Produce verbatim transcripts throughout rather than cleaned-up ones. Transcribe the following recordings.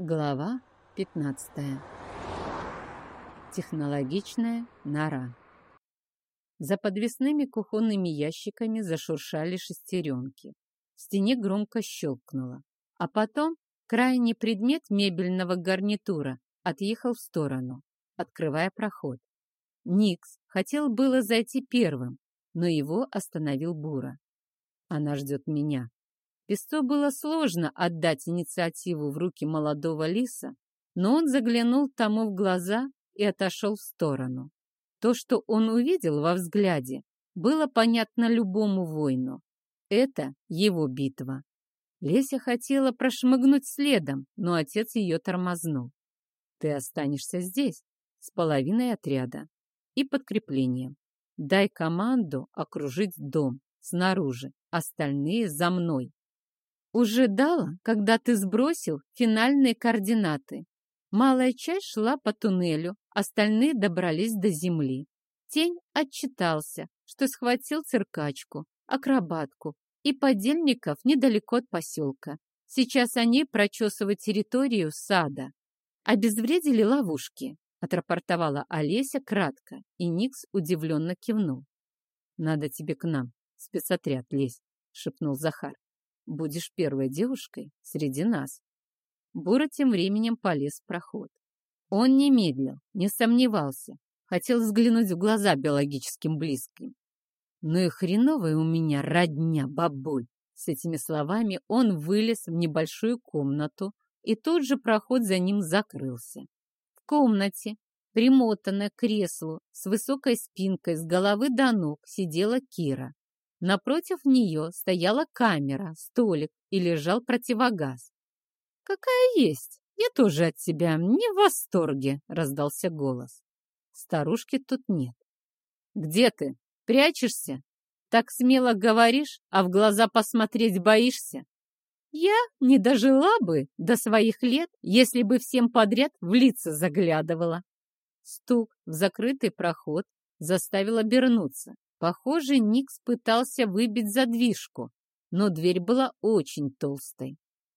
Глава пятнадцатая. Технологичная нора. За подвесными кухонными ящиками зашуршали шестеренки. В стене громко щелкнуло. А потом крайний предмет мебельного гарнитура отъехал в сторону, открывая проход. Никс хотел было зайти первым, но его остановил Бура. Она ждет меня. Песцу было сложно отдать инициативу в руки молодого лиса, но он заглянул тому в глаза и отошел в сторону. То, что он увидел во взгляде, было понятно любому воину. Это его битва. Леся хотела прошмыгнуть следом, но отец ее тормознул. Ты останешься здесь с половиной отряда и подкреплением. Дай команду окружить дом снаружи, остальные за мной. Уже дала, когда ты сбросил финальные координаты. Малая часть шла по туннелю, остальные добрались до земли. Тень отчитался, что схватил циркачку, акробатку и подельников недалеко от поселка. Сейчас они прочесывают территорию сада. Обезвредили ловушки, отрапортовала Олеся кратко, и Никс удивленно кивнул. Надо тебе к нам, спецотряд, лезь, шепнул Захар. Будешь первой девушкой среди нас. Бура тем временем полез в проход. Он не медлил, не сомневался. Хотел взглянуть в глаза биологическим близким. Ну и хреновая у меня родня, бабуль. С этими словами он вылез в небольшую комнату, и тут же проход за ним закрылся. В комнате, примотанная к креслу, с высокой спинкой с головы до ног, сидела Кира. Напротив нее стояла камера, столик и лежал противогаз. «Какая есть! Я тоже от тебя не в восторге!» — раздался голос. Старушки тут нет. «Где ты? Прячешься? Так смело говоришь, а в глаза посмотреть боишься? Я не дожила бы до своих лет, если бы всем подряд в лица заглядывала». Стук в закрытый проход заставил обернуться. Похоже, Никс пытался выбить задвижку, но дверь была очень толстой.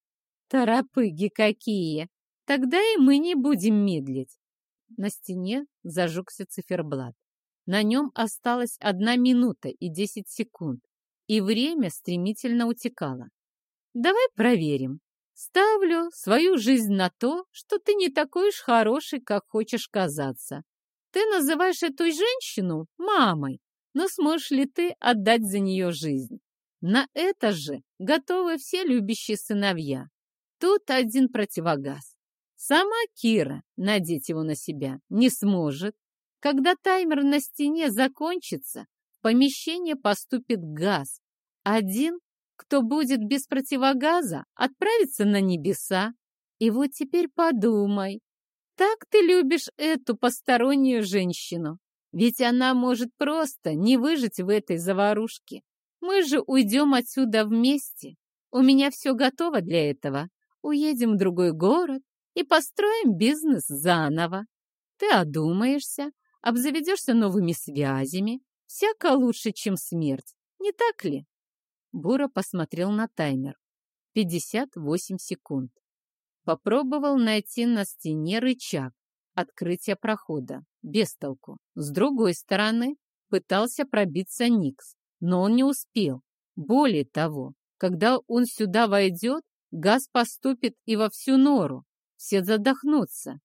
«Торопыги какие! Тогда и мы не будем медлить!» На стене зажегся циферблат. На нем осталась одна минута и десять секунд, и время стремительно утекало. «Давай проверим. Ставлю свою жизнь на то, что ты не такой уж хороший, как хочешь казаться. Ты называешь эту женщину мамой. Но сможешь ли ты отдать за нее жизнь? На это же готовы все любящие сыновья. Тут один противогаз. Сама Кира надеть его на себя не сможет. Когда таймер на стене закончится, в помещение поступит газ. Один, кто будет без противогаза, отправится на небеса. И вот теперь подумай, так ты любишь эту постороннюю женщину? Ведь она может просто не выжить в этой заварушке. Мы же уйдем отсюда вместе. У меня все готово для этого. Уедем в другой город и построим бизнес заново. Ты одумаешься, обзаведешься новыми связями. Всяко лучше, чем смерть. Не так ли? Бура посмотрел на таймер. пятьдесят восемь секунд. Попробовал найти на стене рычаг открытия прохода. Без толку. С другой стороны, пытался пробиться Никс, но он не успел. Более того, когда он сюда войдет, газ поступит и во всю нору. Все задохнутся.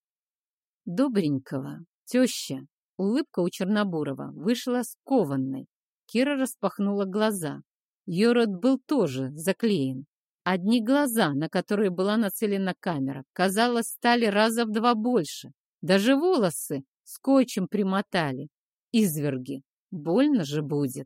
Добренького, теща. Улыбка у Чернобурова вышла скованной. Кира распахнула глаза. Ее рот был тоже заклеен. Одни глаза, на которые была нацелена камера, казалось, стали раза в два больше. Даже волосы скотчем примотали. Изверги. Больно же будет.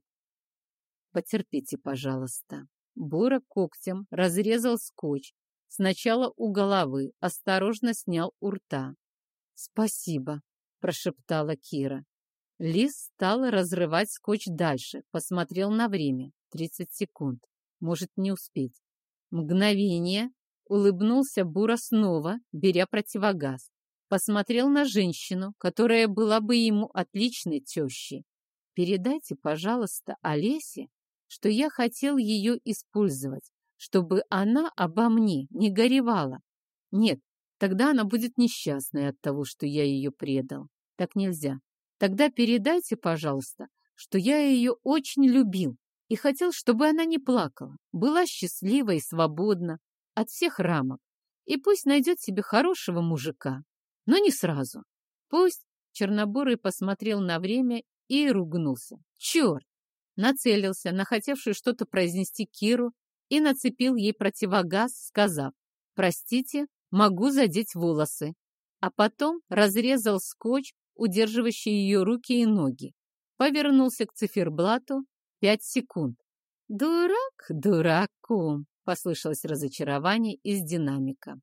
Потерпите, пожалуйста. Бура когтем разрезал скотч. Сначала у головы, осторожно снял у рта. «Спасибо», — прошептала Кира. Лис стал разрывать скотч дальше. Посмотрел на время. тридцать секунд. Может не успеть. Мгновение. Улыбнулся Бура снова, беря противогаз. Посмотрел на женщину, которая была бы ему отличной тещей. «Передайте, пожалуйста, Олесе, что я хотел ее использовать, чтобы она обо мне не горевала. Нет, тогда она будет несчастной от того, что я ее предал. Так нельзя. Тогда передайте, пожалуйста, что я ее очень любил и хотел, чтобы она не плакала, была счастлива и свободна от всех рамок. И пусть найдет себе хорошего мужика, но не сразу. Пусть Чернобурый посмотрел на время и ругнулся. Черт! Нацелился на хотевшую что-то произнести Киру и нацепил ей противогаз, сказав: «Простите, могу задеть волосы». А потом разрезал скотч, удерживающий ее руки и ноги. Повернулся к циферблату. Пять секунд. «Дурак, дураком!» — послышалось разочарование из динамика.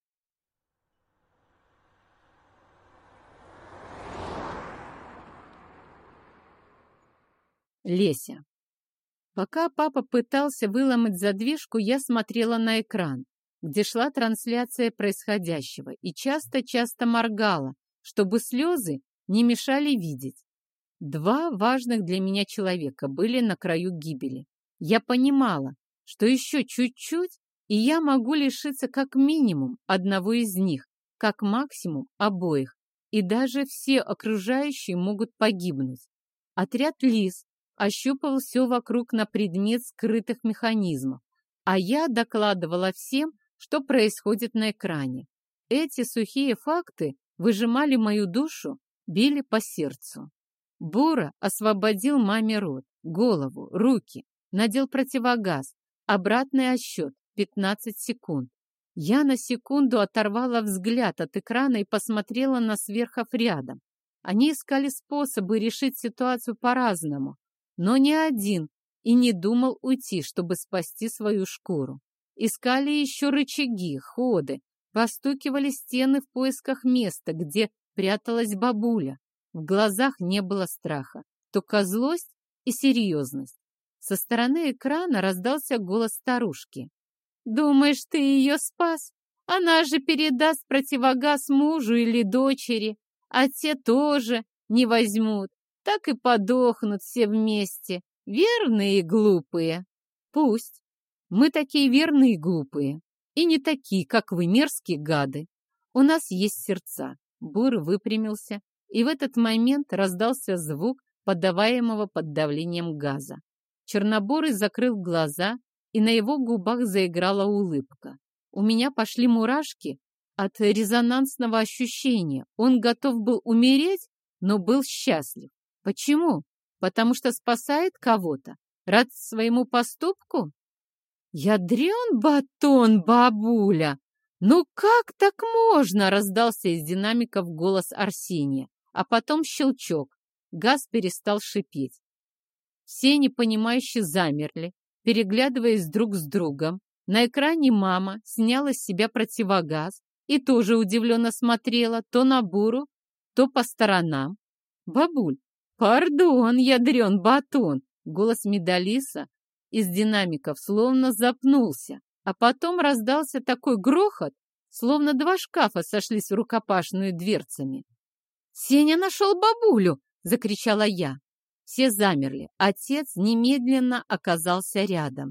Леся. Пока папа пытался выломать задвижку, я смотрела на экран, где шла трансляция происходящего, и часто-часто моргала, чтобы слезы не мешали видеть. Два важных для меня человека были на краю гибели. Я понимала, что еще чуть-чуть, и я могу лишиться как минимум одного из них, как максимум обоих, и даже все окружающие могут погибнуть. Отряд лис ощупывал все вокруг на предмет скрытых механизмов, а я докладывала всем, что происходит на экране. Эти сухие факты выжимали мою душу, били по сердцу. Бура освободил маме рот, голову, руки, надел противогаз, обратный отсчет, пятнадцать секунд. Я на секунду оторвала взгляд от экрана и посмотрела на сверхов рядом. Они искали способы решить ситуацию по-разному, но ни один и не думал уйти, чтобы спасти свою шкуру. Искали еще рычаги, ходы, постукивали стены в поисках места, где пряталась бабуля. В глазах не было страха, только злость и серьезность. Со стороны экрана раздался голос старушки. «Думаешь, ты ее спас? Она же передаст противогаз мужу или дочери, а те тоже не возьмут. Так и подохнут все вместе, верные и глупые». Пусть. Мы такие верные и глупые, и не такие, как вы, мерзкие гады. У нас есть сердца. Бур выпрямился, и в этот момент раздался звук, подаваемого под давлением газа. Чернобурый закрыл глаза, и на его губах заиграла улыбка. У меня пошли мурашки от резонансного ощущения. Он готов был умереть, но был счастлив. Почему? Потому что спасает кого-то? Рад своему поступку? «Ядрен батон, бабуля! Ну как так можно?» — раздался из динамиков голос Арсения, а потом щелчок. Газ перестал шипеть. Все непонимающе замерли, переглядываясь друг с другом. На экране мама сняла с себя противогаз и тоже удивленно смотрела то на Буру, то по сторонам. «Бабуль, пардон, ядрен батон!» Голос Медалиса из динамиков словно запнулся, а потом раздался такой грохот, словно два шкафа сошлись в рукопашную дверцами. «Сеня нашел бабулю!» — закричала я. Все замерли. Отец немедленно оказался рядом.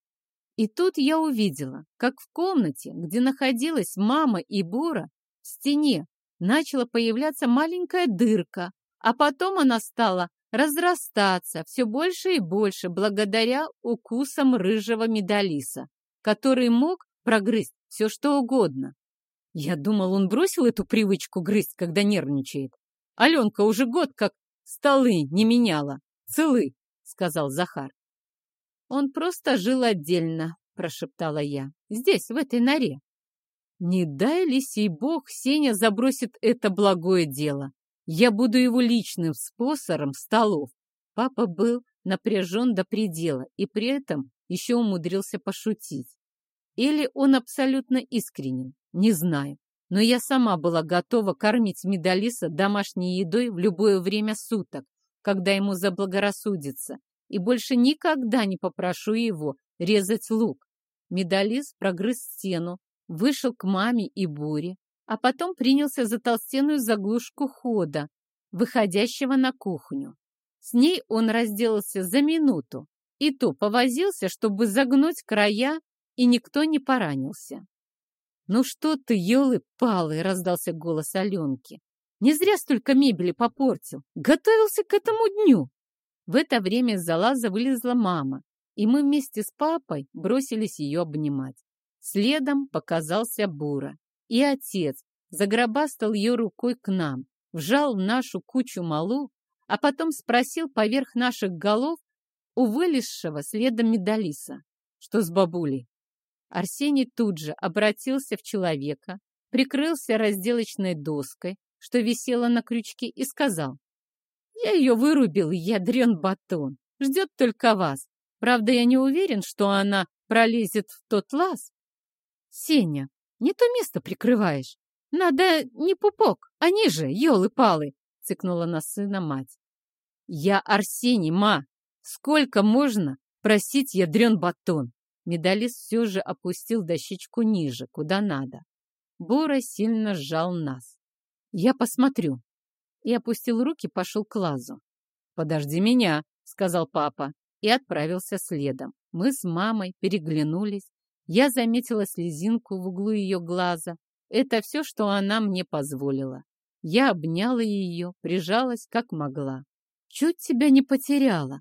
И тут я увидела, как в комнате, где находилась мама и Бура, в стене начала появляться маленькая дырка, а потом она стала разрастаться все больше и больше благодаря укусам рыжего Медалиса, который мог прогрызть все что угодно. Я думал, он бросил эту привычку грызть, когда нервничает. Аленка уже год как столы не меняла. Целы, сказал Захар. Он просто жил отдельно, прошептала я. Здесь, в этой норе. Не дай ли сей бог, Сеня забросит это благое дело. Я буду его личным спонсором столов. Папа был напряжен до предела и при этом еще умудрился пошутить. Или он абсолютно искренен, не знаю. Но я сама была готова кормить Медалиса домашней едой в любое время суток, когда ему заблагорассудится, и больше никогда не попрошу его резать лук. Медалис прогрыз стену, вышел к маме и Буре, а потом принялся за толстенную заглушку хода, выходящего на кухню. С ней он разделался за минуту, и то повозился, чтобы загнуть края, и никто не поранился. «Ну что ты, елы-палы!» — раздался голос Аленки. «Не зря столько мебели попортил. Готовился к этому дню!» В это время из-за лаза вылезла мама, и мы вместе с папой бросились ее обнимать. Следом показался Бура, и отец загробастал ее рукой к нам, вжал в нашу кучу малу, а потом спросил поверх наших голов у вылезшего следом Медалиса: «Что с бабулей?» Арсений тут же обратился в человека, прикрылся разделочной доской, что висела на крючке, и сказал: «Я ее вырубил, ядрен батон. Ждет только вас. Правда, я не уверен, что она пролезет в тот лаз». «Сеня, не то место прикрываешь. Надо не пупок, а ниже, елы-палы», — цыкнула на сына мать. «Я Арсений, ма. Сколько можно просить, ядрен батон?» Медалист все же опустил дощечку ниже, куда надо. Бора сильно сжал нас. «Я посмотрю». И опустил руки, пошел к лазу. «Подожди меня», — сказал папа, и отправился следом. Мы с мамой переглянулись. Я заметила слезинку в углу ее глаза. Это все, что она мне позволила. Я обняла ее, прижалась как могла. «Чуть тебя не потеряла».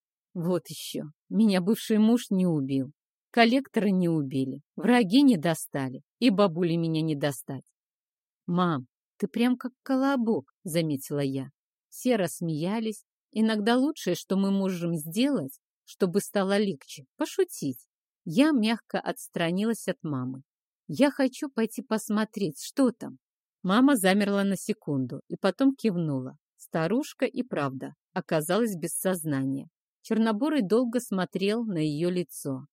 Вот еще. Меня бывший муж не убил. Коллектора не убили. Враги не достали. И бабули меня не достать. «Мам, ты прям как колобок», — заметила я. Все рассмеялись. Иногда лучшее, что мы можем сделать, чтобы стало легче, пошутить. Я мягко отстранилась от мамы. «Я хочу пойти посмотреть, что там». Мама замерла на секунду и потом кивнула. Старушка и правда оказалась без сознания. Чернобурый долго смотрел на ее лицо.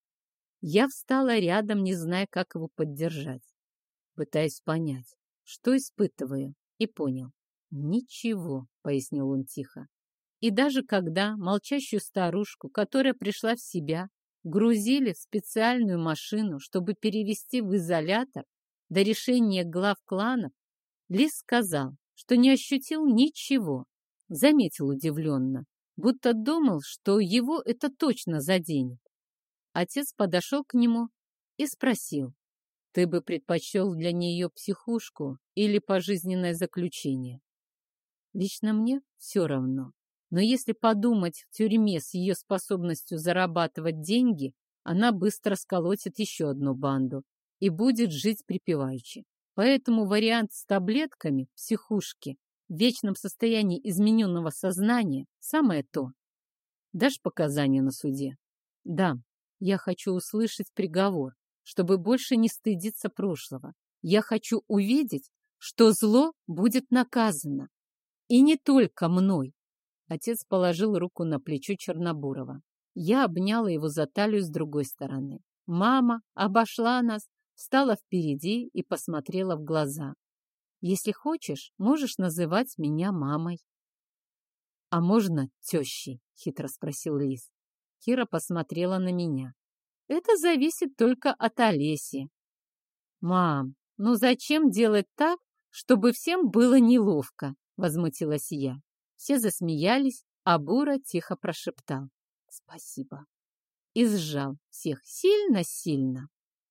Я встала рядом, не зная, как его поддержать. Пытаясь понять, что испытываю, и понял. «Ничего», — пояснил он тихо. И даже когда молчащую старушку, которая пришла в себя, грузили в специальную машину, чтобы перевести в изолятор до решения глав кланов, Лис сказал, что не ощутил ничего. Заметил удивленно, будто думал, что его это точно заденет. Отец подошел к нему и спросил: «Ты бы предпочел для нее психушку или пожизненное заключение?» Лично мне все равно. Но если подумать, в тюрьме с ее способностью зарабатывать деньги, она быстро сколотит еще одну банду и будет жить припеваючи. Поэтому вариант с таблетками, психушки, в вечном состоянии измененного сознания – самое то. Дашь показания на суде? Да. Я хочу услышать приговор, чтобы больше не стыдиться прошлого. Я хочу увидеть, что зло будет наказано. И не только мной. Отец положил руку на плечо Чернобурова. Я обняла его за талию с другой стороны. Мама обошла нас, встала впереди и посмотрела в глаза. «Если хочешь, можешь называть меня мамой». «А можно тещей?» — хитро спросил Лис. Кира посмотрела на меня. «Это зависит только от Олеси». «Мам, ну зачем делать так, чтобы всем было неловко?» — возмутилась я. Все засмеялись, а Бура тихо прошептал: «Спасибо». И сжал всех сильно-сильно.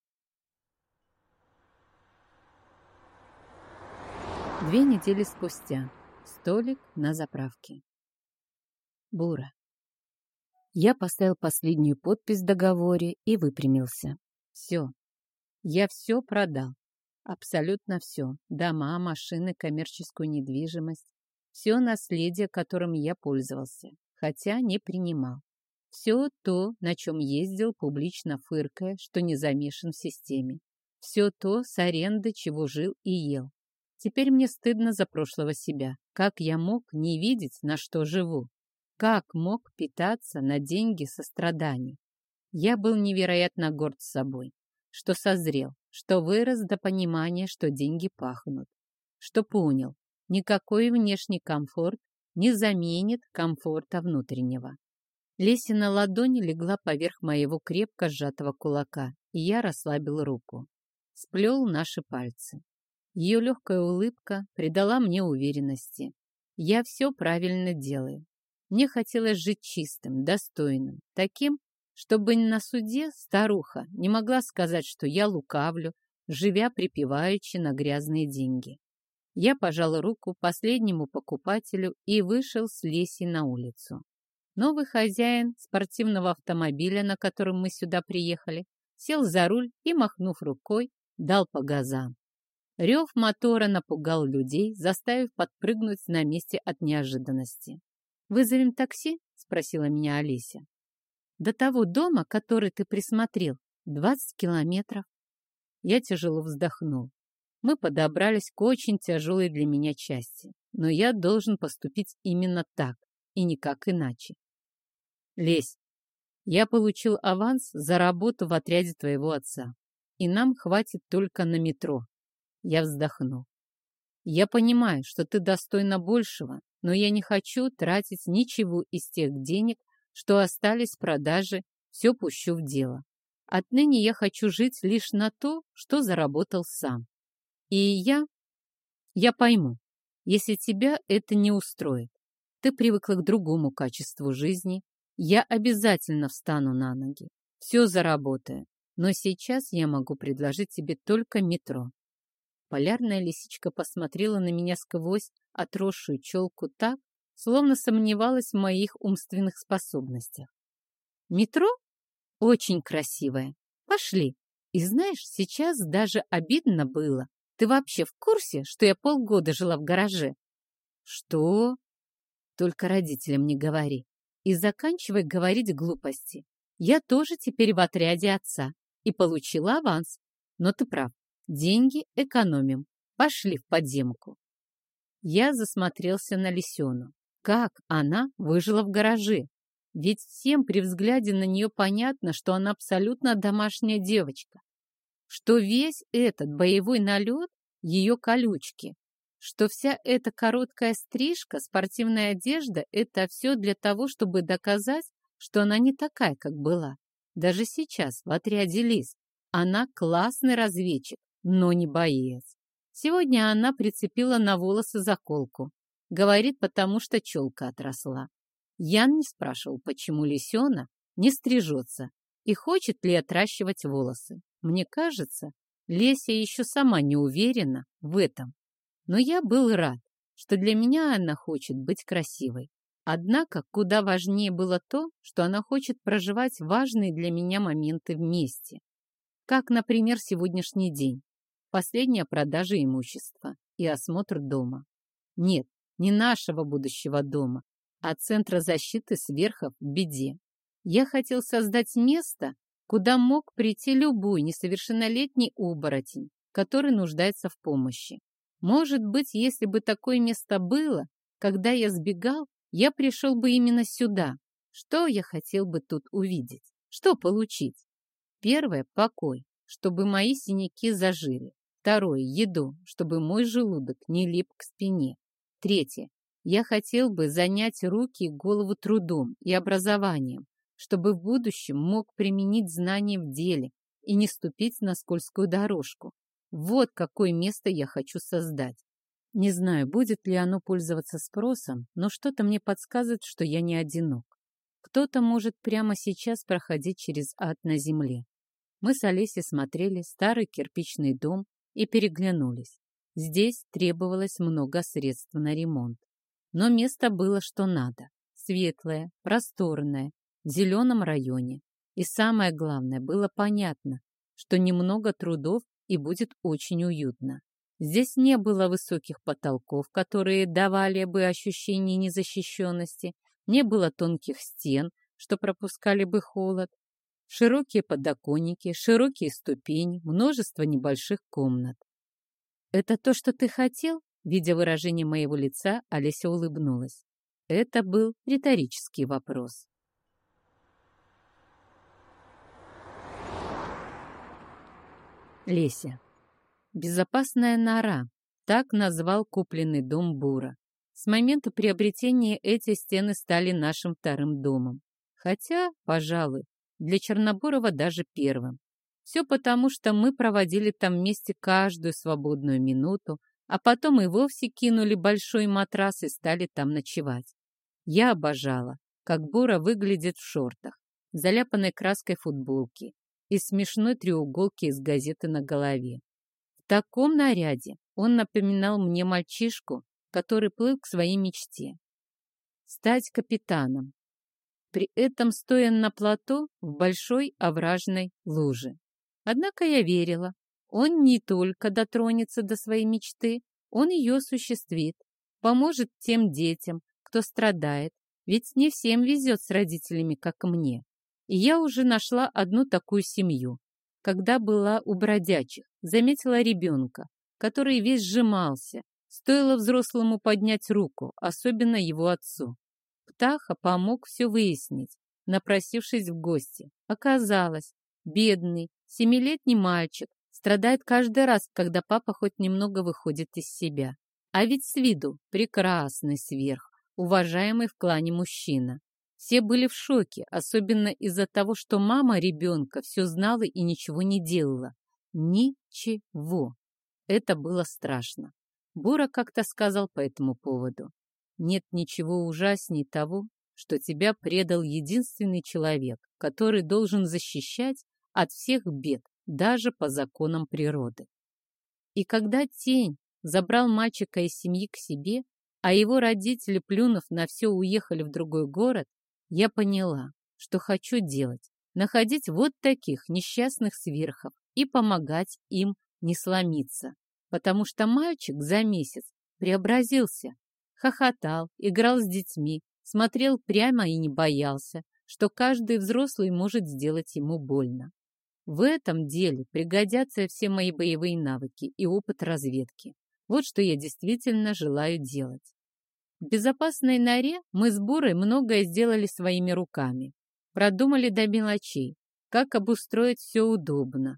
Две недели спустя. Столик на заправке. Бура. Я поставил последнюю подпись в договоре и выпрямился. Все. Я все продал. Абсолютно все. Дома, машины, коммерческую недвижимость. Все наследие, которым я пользовался, хотя не принимал. Все то, на чем ездил, публично фыркая, что не замешан в системе. Все то, с аренды, чего жил и ел. Теперь мне стыдно за прошлого себя. Как я мог не видеть, на что живу? Как мог питаться на деньги сострадания? Я был невероятно горд собой, что созрел, что вырос до понимания, что деньги пахнут, что понял, никакой внешний комфорт не заменит комфорта внутреннего. Лесина ладонь легла поверх моего крепко сжатого кулака, и я расслабил руку. Сплел наши пальцы. Ее легкая улыбка придала мне уверенности. Я все правильно делаю. Мне хотелось жить чистым, достойным, таким, чтобы на суде старуха не могла сказать, что я лукавлю живя припеваючи на грязные деньги. Я пожал руку последнему покупателю и вышел с Лесей на улицу. Новый хозяин спортивного автомобиля, на котором мы сюда приехали, сел за руль и, махнув рукой, дал по газам. Рев мотора напугал людей, заставив подпрыгнуть на месте от неожиданности. «Вызовем такси?» — спросила меня Олеся. «До того дома, который ты присмотрел, двадцать километров». Я тяжело вздохнул. Мы подобрались к очень тяжелой для меня части, но я должен поступить именно так и никак иначе. Лесь, я получил аванс за работу в отряде твоего отца, и нам хватит только на метро. Я вздохнул. Я понимаю, что ты достойна большего, но я не хочу тратить ничего из тех денег, что остались с продажи, все пущу в дело. Отныне я хочу жить лишь на то, что заработал сам. И я... Я пойму, если тебя это не устроит. Ты привыкла к другому качеству жизни. Я обязательно встану на ноги. Все заработаю. Но сейчас я могу предложить тебе только метро. Полярная лисичка посмотрела на меня сквозь отросшую челку так, словно сомневалась в моих умственных способностях. Метро очень красивое. Пошли. И знаешь, сейчас даже обидно было. Ты вообще в курсе, что я полгода жила в гараже? Что? Только родителям не говори. И заканчивай говорить глупости. Я тоже теперь в отряде отца и получила аванс. Но ты прав. Деньги экономим. Пошли в подземку. Я засмотрелся на Лисену. Как она выжила в гараже? Ведь всем при взгляде на нее понятно, что она абсолютно домашняя девочка. Что весь этот боевой налет — ее колючки. Что вся эта короткая стрижка, спортивная одежда — это все для того, чтобы доказать, что она не такая, как была. Даже сейчас в отряде Лис она классный разведчик, но не боец. Сегодня она прицепила на волосы заколку. Говорит, потому что челка отросла. Ян не спрашивал, почему Лисена не стрижется и хочет ли отращивать волосы. Мне кажется, Леся еще сама не уверена в этом. Но я был рад, что для меня она хочет быть красивой. Однако куда важнее было то, что она хочет проживать важные для меня моменты вместе. Как, например, сегодняшний день. Последняя продажа имущества и осмотр дома. Нет, не нашего будущего дома, а Центра защиты сверхов в беде. Я хотел создать место, куда мог прийти любой несовершеннолетний оборотень, который нуждается в помощи. Может быть, если бы такое место было, когда я сбегал, я пришел бы именно сюда. Что я хотел бы тут увидеть? Что получить? Первое – покой, чтобы мои синяки зажили. Второе – еду, чтобы мой желудок не лип к спине. Третье – я хотел бы занять руки и голову трудом и образованием, чтобы в будущем мог применить знания в деле и не ступить на скользкую дорожку. Вот какое место я хочу создать. Не знаю, будет ли оно пользоваться спросом, но что-то мне подсказывает, что я не одинок. Кто-то может прямо сейчас проходить через ад на земле. Мы с Олесей смотрели старый кирпичный дом и переглянулись. Здесь требовалось много средств на ремонт. Но место было что надо. Светлое, просторное, в зеленом районе. И самое главное, было понятно, что немного трудов и будет очень уютно. Здесь не было высоких потолков, которые давали бы ощущение незащищенности, не было тонких стен, что пропускали бы холод. Широкие подоконники, широкие ступени, множество небольших комнат. «Это то, что ты хотел?» Видя выражение моего лица, Олеся улыбнулась. Это был риторический вопрос. Леся. Безопасная нора. Так назвал купленный дом Бура. С момента приобретения эти стены стали нашим вторым домом. Хотя, пожалуй, для Чернобурова даже первым. Все потому, что мы проводили там вместе каждую свободную минуту, а потом и вовсе кинули большой матрас и стали там ночевать. Я обожала, как Бура выглядит в шортах, заляпанной краской футболки и смешной треуголке из газеты на голове. таком наряде он напоминал мне мальчишку, который плыл к своей мечте — стать капитаном, при этом стоя на плато в большой овражной луже. Однако я верила, он не только дотронется до своей мечты, он ее осуществит, поможет тем детям, кто страдает, ведь не всем везет с родителями, как мне. И я уже нашла одну такую семью. Когда была у бродячих, заметила ребенка, который весь сжимался, стоило взрослому поднять руку, особенно его отцу. Птаха помог все выяснить, напросившись в гости. Оказалось, бедный, семилетний мальчик страдает каждый раз, когда папа хоть немного выходит из себя. А ведь с виду прекрасный сверх, уважаемый в клане мужчина. Все были в шоке, особенно из-за того, что мама ребенка все знала и ничего не делала. Ничего. Это было страшно. Бура как-то сказал по этому поводу: нет ничего ужасней того, что тебя предал единственный человек, который должен защищать от всех бед, даже по законам природы. И когда тень забрал мальчика из семьи к себе, а его родители, плюнув на все, уехали в другой город, я поняла, что хочу делать, находить вот таких несчастных сверхов и помогать им не сломиться, потому что мальчик за месяц преобразился, хохотал, играл с детьми, смотрел прямо и не боялся, что каждый взрослый может сделать ему больно. В этом деле пригодятся все мои боевые навыки и опыт разведки. Вот что я действительно желаю делать. В безопасной норе мы с Бурой многое сделали своими руками. Продумали до мелочей, как обустроить все удобно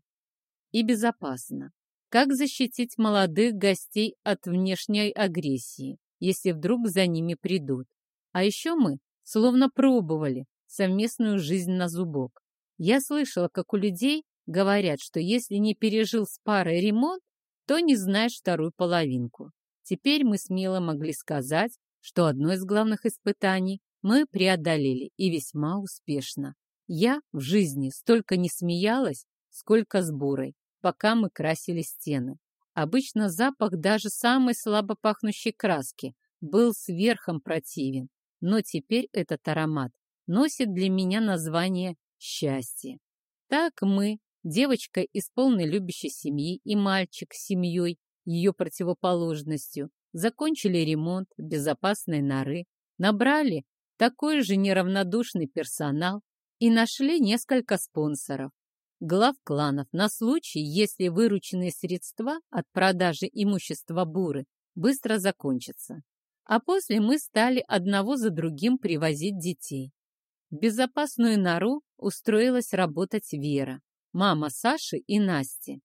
и безопасно, как защитить молодых гостей от внешней агрессии, если вдруг за ними придут. А еще мы словно пробовали совместную жизнь на зубок. Я слышала, как у людей говорят, что если не пережил с парой ремонт, то не знаешь вторую половинку. Теперь мы смело могли сказать, что одно из главных испытаний мы преодолели и весьма успешно. Я в жизни столько не смеялась, сколько с Бурой, пока мы красили стены. Обычно запах даже самой слабо пахнущей краски был сверхом противен, но теперь этот аромат носит для меня название «счастье». Так мы, девочка из полной любящей семьи и мальчик с семьей, ее противоположностью, закончили ремонт безопасной норы, набрали такой же неравнодушный персонал и нашли несколько спонсоров, глав кланов, на случай, если вырученные средства от продажи имущества Буры быстро закончатся. А после мы стали одного за другим привозить детей. В безопасную нору устроилась работать Вера, мама Саши и Насти.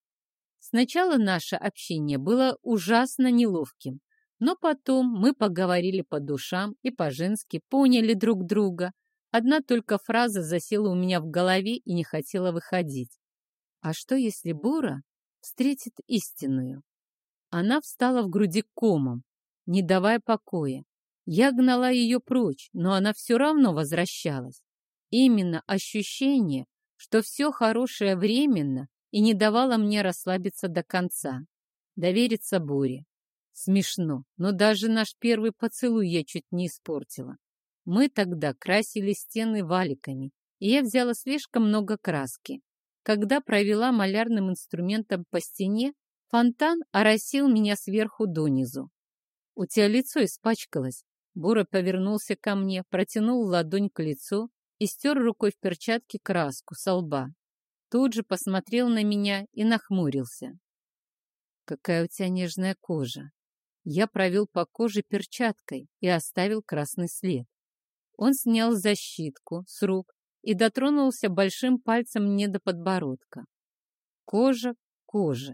Сначала наше общение было ужасно неловким, но потом мы поговорили по душам и по-женски поняли друг друга. Одна только фраза засела у меня в голове и не хотела выходить. А что, если Бура встретит истинную? Она встала в груди комом, не давая покоя. Я гнала ее прочь, но она все равно возвращалась. Именно ощущение, что все хорошее временно, и не давало мне расслабиться до конца, довериться Буре. Смешно, но даже наш первый поцелуй я чуть не испортила. Мы тогда красили стены валиками, и я взяла слишком много краски. Когда провела малярным инструментом по стене, фонтан оросил меня сверху донизу. «У тебя лицо испачкалось». Бура повернулся ко мне, протянул ладонь к лицу и стер рукой в перчатке краску со лба. Тут же посмотрел на меня и нахмурился. «Какая у тебя нежная кожа!» Я провел по коже перчаткой и оставил красный след. Он снял защитку с рук и дотронулся большим пальцем мне до подбородка. Кожа к коже.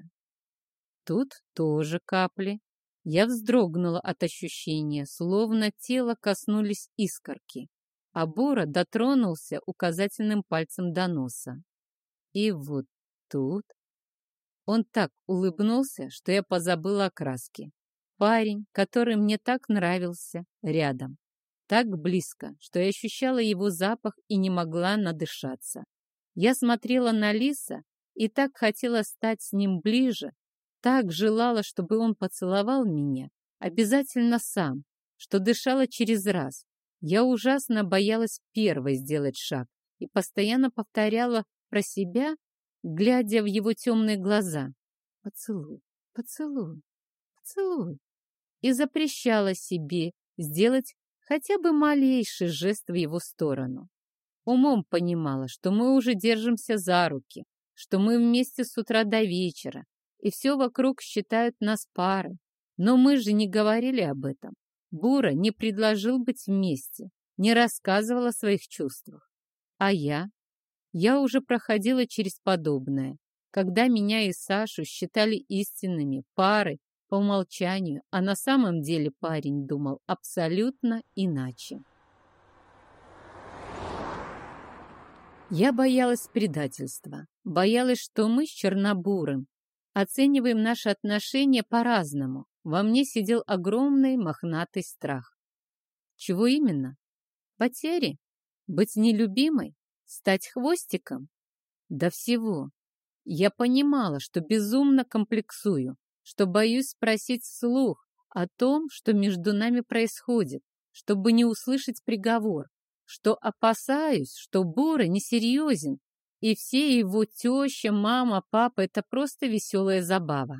Тут тоже капли. Я вздрогнула от ощущения, словно тело коснулись искорки, а Бура дотронулся указательным пальцем до носа. И вот тут он так улыбнулся, что я позабыла о краске. Парень, который мне так нравился, рядом. Так близко, что я ощущала его запах и не могла надышаться. Я смотрела на Лиса и так хотела стать с ним ближе, так желала, чтобы он поцеловал меня, обязательно сам, что дышала через раз. Я ужасно боялась первой сделать шаг и постоянно повторяла про себя, глядя в его темные глаза: «Поцелуй, поцелуй, поцелуй», и запрещала себе сделать хотя бы малейший жест в его сторону. Умом понимала, что мы уже держимся за руки, что мы вместе с утра до вечера, и все вокруг считают нас парой. Но мы же не говорили об этом. Бура не предложил быть вместе, не рассказывал о своих чувствах. А я? Я уже проходила через подобное, когда меня и Сашу считали истинными парой по умолчанию, а на самом деле парень думал абсолютно иначе. Я боялась предательства, боялась, что мы с Чернобурым оцениваем наши отношения по-разному. Во мне сидел огромный мохнатый страх. Чего именно? Потери? Быть нелюбимой? Стать хвостиком? До всего. Я понимала, что безумно комплексую, что боюсь спросить вслух о том, что между нами происходит, чтобы не услышать приговор, что опасаюсь, что Бура несерьезен, и все его теща, мама, папа — это просто веселая забава.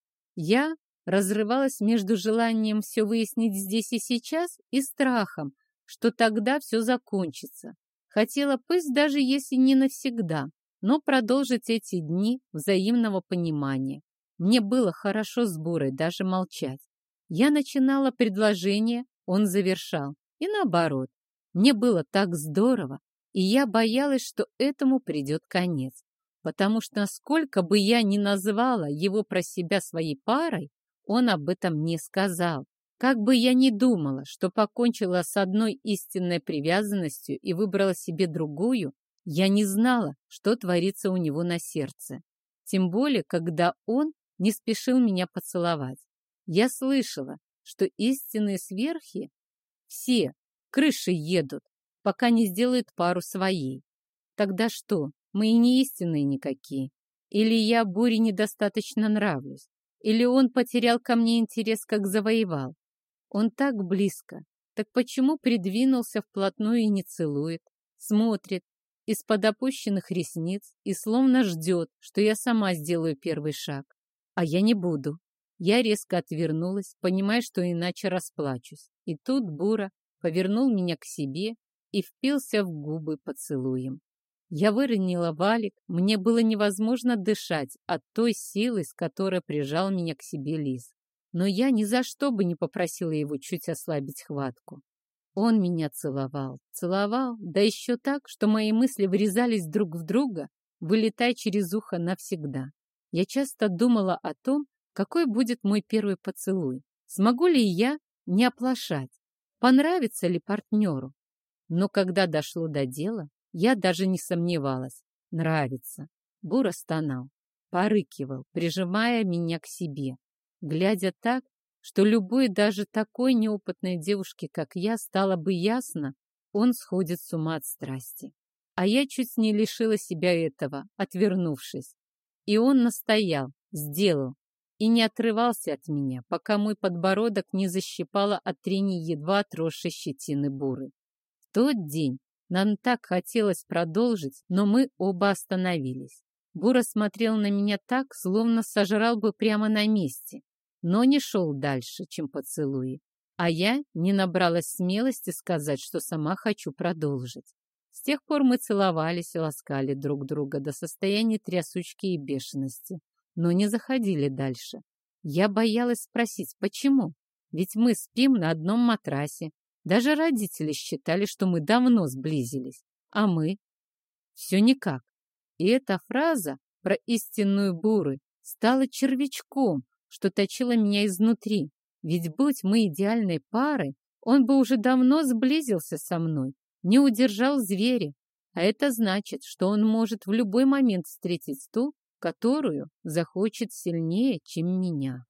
Я разрывалась между желанием все выяснить здесь и сейчас и страхом, что тогда все закончится. Хотела, пусть даже если не навсегда, но продолжить эти дни взаимного понимания. Мне было хорошо с Бурой даже молчать. Я начинала предложение, он завершал, и наоборот. Мне было так здорово, и я боялась, что этому придет конец, потому что насколько бы я ни назвала его про себя своей парой, он об этом не сказал. Как бы я ни думала, что покончила с одной истинной привязанностью и выбрала себе другую, я не знала, что творится у него на сердце. Тем более, когда он не спешил меня поцеловать. Я слышала, что истинные сверхи все крыши едут, пока не сделают пару своей. Тогда что, мы и не истинные никакие? Или я Буре недостаточно нравлюсь? Или он потерял ко мне интерес, как завоевал? Он так близко, так почему придвинулся вплотную и не целует? Смотрит из-под опущенных ресниц и словно ждет, что я сама сделаю первый шаг. А я не буду. Я резко отвернулась, понимая, что иначе расплачусь. И тут Бура повернул меня к себе и впился в губы поцелуем. Я выронила валик, мне было невозможно дышать от той силы, с которой прижал меня к себе Лис. Но я ни за что бы не попросила его чуть ослабить хватку. Он меня целовал, целовал, да еще так, что мои мысли врезались друг в друга, вылетая через ухо навсегда. Я часто думала о том, какой будет мой первый поцелуй. Смогу ли я не оплошать? Понравится ли партнеру? Но когда дошло до дела, я даже не сомневалась. Нравится. Бура стонал, порыкивал, прижимая меня к себе, глядя так, что любой, даже такой неопытной девушке, как я, стало бы ясно, он сходит с ума от страсти. А я чуть не лишила себя этого, отвернувшись. И он настоял, сделал, и не отрывался от меня, пока мой подбородок не защипало от трений едва отросшей щетины Буры. В тот день нам так хотелось продолжить, но мы оба остановились. Бура смотрел на меня так, словно сожрал бы прямо на месте, но не шел дальше, чем поцелуи. А я не набралась смелости сказать, что сама хочу продолжить. С тех пор мы целовались и ласкали друг друга до состояния трясучки и бешености, но не заходили дальше. Я боялась спросить, почему? Ведь мы спим на одном матрасе. Даже родители считали, что мы давно сблизились. А мы? Все никак. И эта фраза про истинную Буры стала червячком, что точило меня изнутри. Ведь будь мы идеальной парой, он бы уже давно сблизился со мной, не удержал зверя. А это значит, что он может в любой момент встретить ту, которую захочет сильнее, чем меня.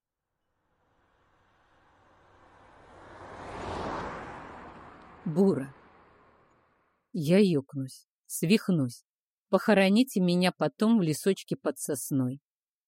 Бура. Я ёкнусь, свихнусь. Похороните меня потом в лесочке под сосной.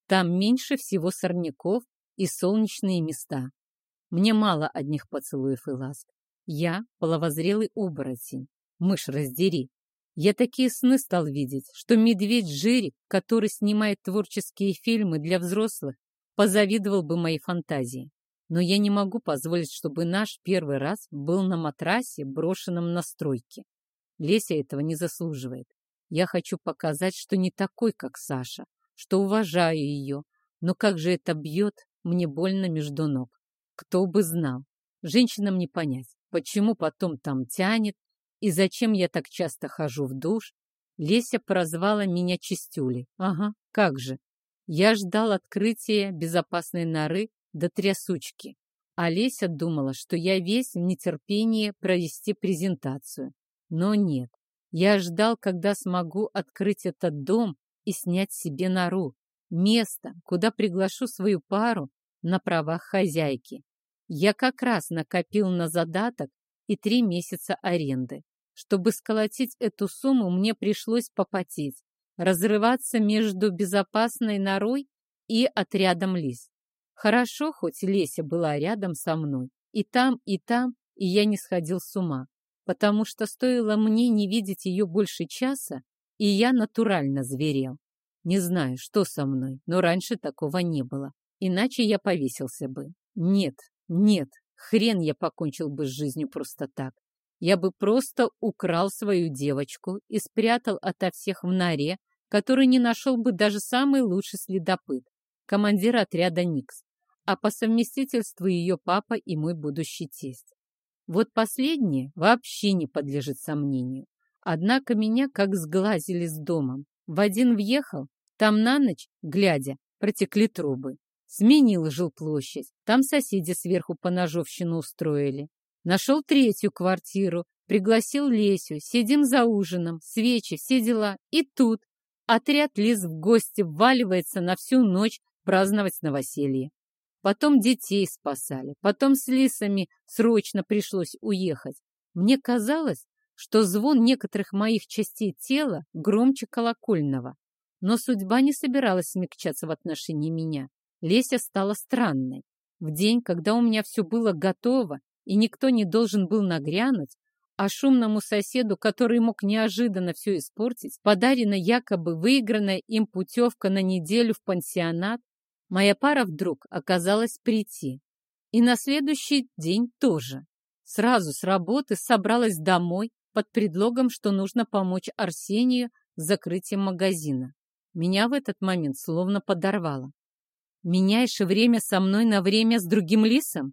Там меньше всего сорняков и солнечные места. Мне мало одних поцелуев и ласк. Я половозрелый оборотень. Мышь раздери. Я такие сны стал видеть, что медведь-жирик, который снимает творческие фильмы для взрослых, позавидовал бы моей фантазии. Но я не могу позволить, чтобы наш первый раз был на матрасе, брошенном на стройке. Леся этого не заслуживает. Я хочу показать, что не такой, как Саша, что уважаю ее. Но как же это бьет мне больно между ног. Кто бы знал. Женщинам не понять, почему потом там тянет и зачем я так часто хожу в душ. Леся прозвала меня чистюлей. Ага, как же. Я ждал открытия безопасной норы до трясучки. А Леся думала, что я весь в нетерпении провести презентацию. Но нет. Я ждал, когда смогу открыть этот дом и снять себе нору. Место, куда приглашу свою пару на правах хозяйки. Я как раз накопил на задаток и три месяца аренды. Чтобы сколотить эту сумму, мне пришлось попотеть, разрываться между безопасной норой и отрядом лис. Хорошо, хоть Леся была рядом со мной. И там, и там, и я не сходил с ума. Потому что стоило мне не видеть ее больше часа, и я натурально зверел. Не знаю, что со мной, но раньше такого не было. Иначе я повесился бы. Нет, нет, хрен я покончил бы с жизнью просто так. Я бы просто украл свою девочку и спрятал ото всех в норе, который не нашел бы даже самый лучший следопыт, командир отряда Никс, а по совместительству ее папа и мой будущий тесть. Вот последнее вообще не подлежит сомнению. Однако меня как сглазили с домом. В один въехал, там на ночь, глядя, протекли трубы. Сменил жилплощадь, там соседи сверху поножовщину устроили. Нашел третью квартиру, пригласил Лесю, сидим за ужином, свечи, все дела. И тут отряд лис в гости вваливается на всю ночь праздновать новоселье. Потом детей спасали, потом с лисами срочно пришлось уехать. Мне казалось, что звон некоторых моих частей тела громче колокольного. Но судьба не собиралась смягчаться в отношении меня. Леся стала странной. В день, когда у меня все было готово, и никто не должен был нагрянуть, а шумному соседу, который мог неожиданно все испортить, подарена якобы выигранная им путевка на неделю в пансионат, моя пара вдруг оказалась прийти. И на следующий день тоже. Сразу с работы собралась домой под предлогом, что нужно помочь Арсению с закрытием магазина. Меня в этот момент словно подорвало. Меняешь время со мной на время с другим лисом?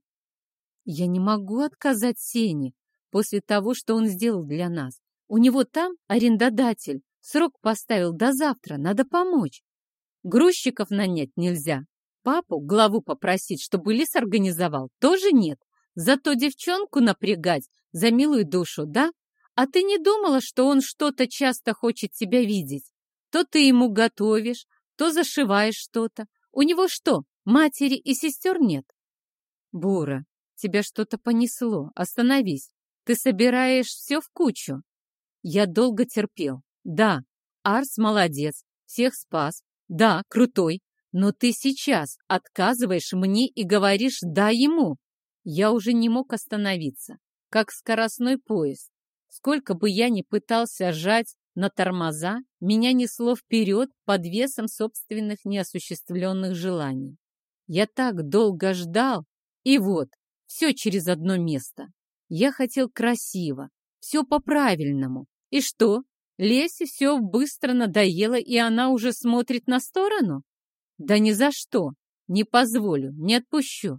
Я не могу отказать Сене после того, что он сделал для нас. У него там арендодатель. Срок поставил до завтра, надо помочь. Грузчиков нанять нельзя. Папу, главу попросить, чтобы лис организовал, тоже нет. Зато девчонку напрягать за милую душу, да? А ты не думала, что он что-то часто хочет тебя видеть? То ты ему готовишь, то зашиваешь что-то. У него что, матери и сестер нет? Бура, тебя что-то понесло. Остановись. Ты собираешь все в кучу. Я долго терпел. Да, Арс молодец, всех спас. Да, крутой. Но ты сейчас отказываешь мне и говоришь «да» ему. Я уже не мог остановиться, как скоростной поезд. Сколько бы я ни пытался жать на тормоза, меня несло вперед под весом собственных неосуществленных желаний. Я так долго ждал, и вот, все через одно место. Я хотел красиво, все по-правильному. И что, Лесе все быстро надоело, и она уже смотрит на сторону? Да ни за что, не позволю, не отпущу.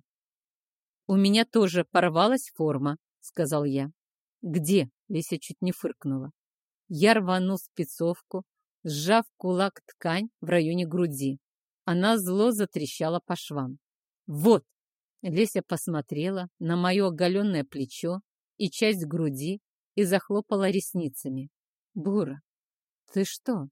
У меня тоже порвалась форма, сказал я. Где? Леся чуть не фыркнула. Я рванул спецовку, сжав кулак ткань в районе груди. Она зло затрещала по швам. Вот! Леся посмотрела на мое оголенное плечо и часть груди и захлопала ресницами. Бура, ты что?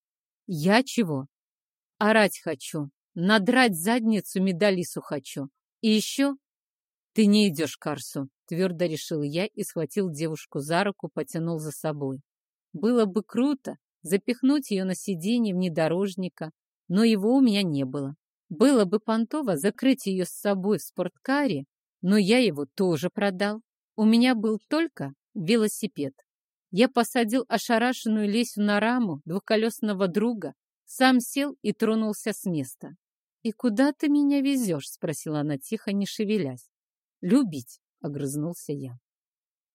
Я чего? Орать хочу, надрать задницу медалису хочу. И еще ты не идешь к Арсу, твердо решил я и схватил девушку за руку, потянул за собой. Было бы круто запихнуть ее на сиденье внедорожника, но его у меня не было. Было бы понтово закрыть ее с собой в спорткаре, но я его тоже продал. У меня был только велосипед. Я посадил ошарашенную Лесю на раму двухколесного друга, сам сел и тронулся с места. «И куда ты меня везешь?» — спросила она тихо, не шевелясь. «Любить», — огрызнулся я.